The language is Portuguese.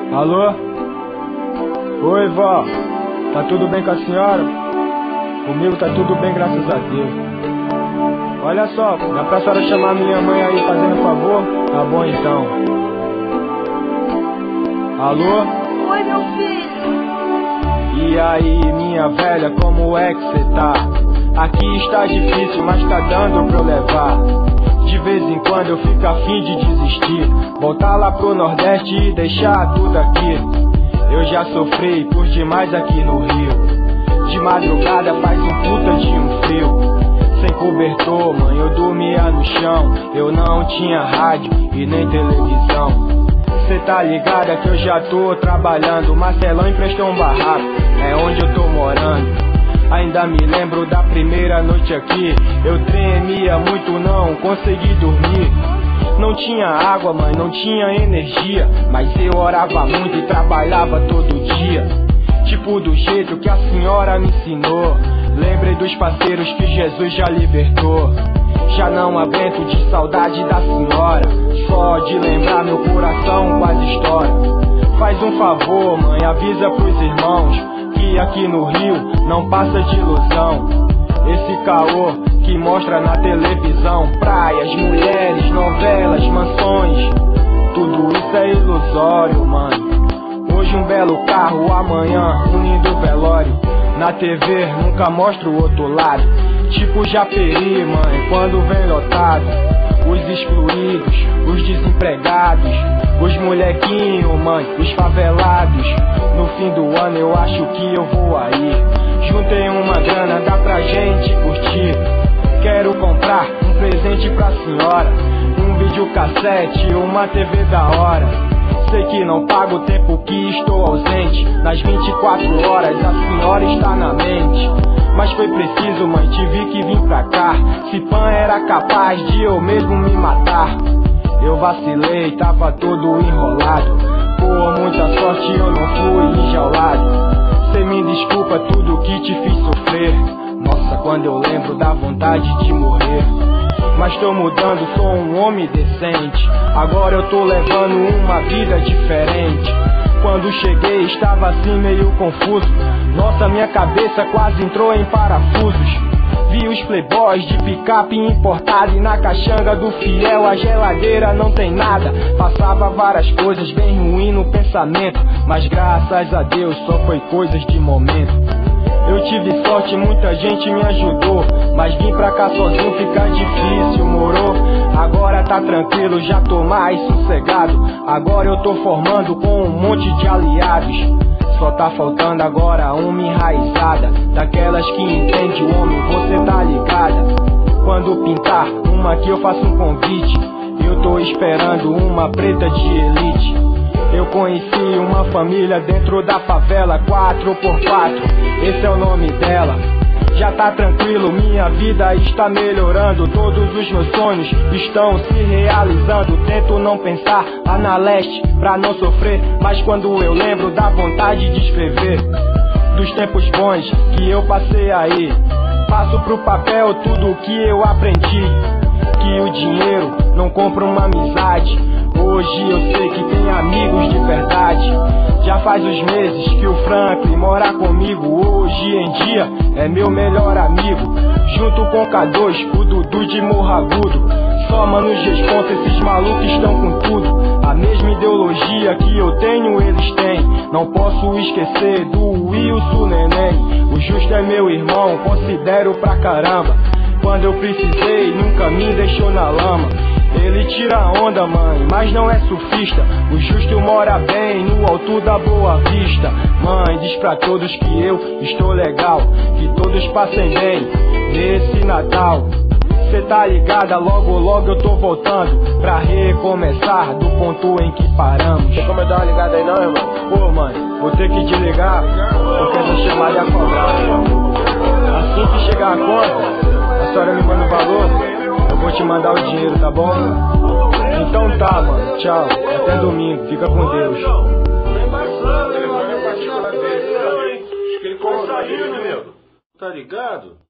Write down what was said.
Alô? Oi, vó. Tá tudo bem com a senhora? Comigo tá tudo bem, graças a Deus. Olha só, dá pra senhora chamar minha mãe aí fazendo favor? Tá bom então. Alô? Oi, meu filho. E aí, minha velha, como é que cê tá? Aqui está difícil, mas tá dando pra eu levar. De vez em quando eu fico a fim de desistir, voltar lá pro Nordeste e deixar tudo aqui. Eu já sofri por demais aqui no Rio. De madrugada faz um puta de um frio. Sem cobertor, mãe, eu dormia no chão. Eu não tinha rádio e nem televisão. Cê tá ligada que eu já tô trabalhando. Marcelão emprestou um barraco, é onde eu tô morando. Ainda me lembro da primeira noite aqui. Eu tremia muito, não consegui dormir. Não tinha água, mãe, não tinha energia, mas eu orava muito e trabalhava todo dia. Tipo do jeito que a senhora me ensinou. Lembrei dos parceiros que Jesus já libertou. Já não aguento de saudade da senhora. Só de lembrar meu coração quase estoura. Faz um favor, mãe, avisa pros irmãos que aqui no Rio não passa de ilusão. Esse caô que mostra na televisão, praias, mulheres, novelas, mansões, tudo isso é ilusório, mãe. Hoje um belo carro, amanhã um lindo velório. Na TV nunca mostra o outro lado. Tipo Japeri, mãe, quando vem lotado. Os excluídos, os desempregados, os molequinhos, mãe, os favelados. No fim do ano eu acho que eu vou aí. Juntei uma grana, dá pra gente curtir. Quero comprar um presente pra senhora, um videocassete, uma TV da hora. Sei que não pago o tempo que estou ausente. Nas 24 horas a senhora está na mente. Mas foi preciso, mãe, tive que vir pra cá. Se pã era capaz de eu mesmo me matar. Eu vacilei, tava todo enrolado. Por muita sorte eu não fui enjaulado. Cê me desculpa tudo que te fiz sofrer. Nossa, quando eu lembro dá vontade de morrer. Mas tô mudando, sou um homem decente. Agora eu tô levando uma vida diferente. Quando cheguei estava assim meio confuso. Nossa, minha cabeça quase entrou em parafusos. Vi os playboys de picape importado e na caixanga do fiel a geladeira não tem nada. Passava várias coisas bem ruins no pensamento, mas graças a Deus só foi coisas de momento. Eu tive sorte, muita gente me ajudou, mas vim pra cá sozinho fica difícil, morou? Agora tá tranquilo, já tô mais sossegado. Agora eu tô formando com um monte de aliados. Só tá faltando agora uma enraizada, daquelas que entende o homem, você tá ligada. Quando pintar uma aqui eu faço um convite. Eu tô esperando uma preta de elite. Eu conheci uma família dentro da favela, 4x4, esse é o nome dela. Já tá tranquilo, minha vida está melhorando. Todos os meus sonhos estão se realizando. Tento não pensar lá na leste pra não sofrer, mas quando eu lembro dá vontade de escrever dos tempos bons que eu passei aí. Passo pro papel tudo que eu aprendi, que o dinheiro não compra uma amizade. Hoje eu sei que tem amigos de verdade. Já faz uns meses que o Franklin mora comigo. Hoje em dia é meu melhor amigo. Junto com o K2, o Dudu de Morro Agudo. Soma nos responsa, esses malucos estão com tudo. A mesma ideologia que eu tenho, eles têm. Não posso esquecer do Wilson Neném. O Justo é meu irmão, considero pra caramba. Quando eu precisei, nunca me deixou na lama. Ele tira onda, mãe, mas não é surfista. O Justo mora bem no alto da Boa Vista. Mãe, diz pra todos que eu estou legal, que todos passem bem nesse Natal. Cê tá ligada, logo logo eu tô voltando pra recomeçar do ponto em que paramos. Tem como eu dar uma ligada aí não, irmão? Pô, mãe, vou ter que desligar, porque essa chamada é cobrada. Assim que chegar a conta, a senhora me manda o valor, eu vou te mandar o dinheiro, tá bom? Então tá, mano, tchau, até domingo, fica com Deus. Acho que ele foi sair, meu. Tá ligado?